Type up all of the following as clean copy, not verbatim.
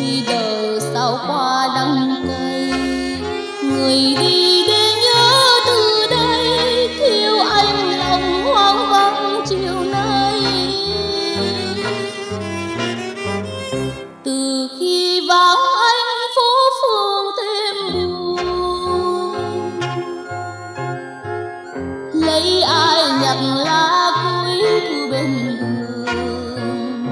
đợi sao qua đắng cay, người đi để nhớ từ đây, thiếu anh lòng hoang vắng chiều nay. Từ khi vắng anh phố phường thêm buồn, lấy ai nhặt lá cuối bên đường,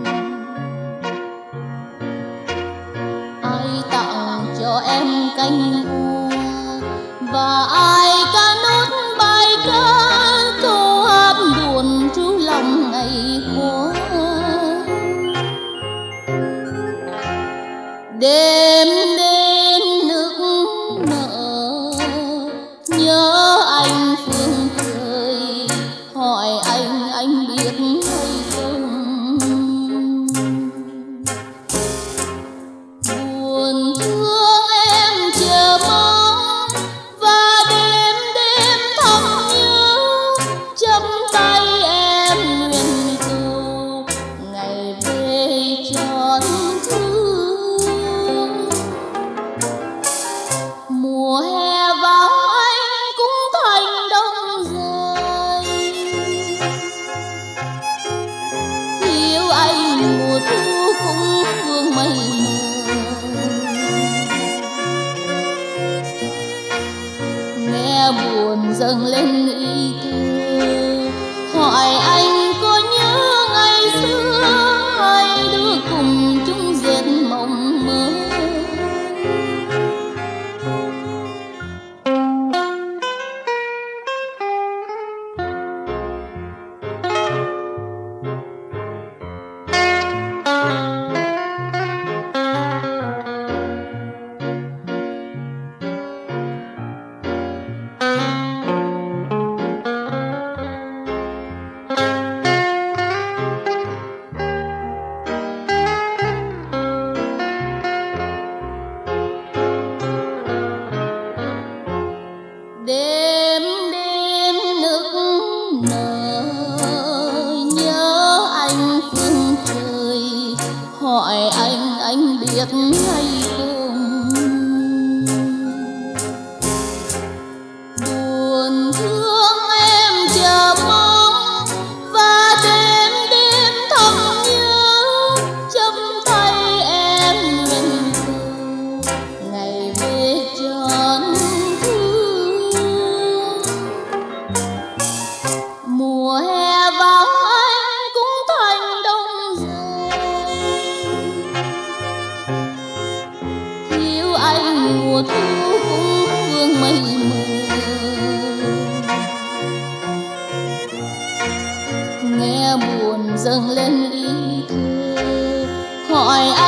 ai tặng cho em cánh hoa và ai ca nốt bài ca câu hát buồn ru lòng ngày qua. Đêm đến nức nở nhớ anh phương trời, hỏi anh biết hay không. Buồn thương em chờ mong và đêm đêm thầm nhớ, chắp tay em nguyện cầu ngày về tròn thương. Mùa hè vào anh cũng thành đông dài, thiếu anh mùa thu cũng phương mây mờ. Nghe buồn dâng lên ý thơ, hỏi anh có nhớ ngày xưa hai đứa cùng chung dệt mộng mơ. Đêm đêm nức nở nhớ anh phương trời, hỏi anh biết hay không. Buồn thương em chờ mong và đêm đêm thầm nhớ, chắp tay em nguyện cầu ngày về tròn thương. Mùa hè vào anh cũng thành đông dài, thiếu anh mùa thu cũng phương mây mờ. Nghe buồn dâng lên ý thơ, hỏi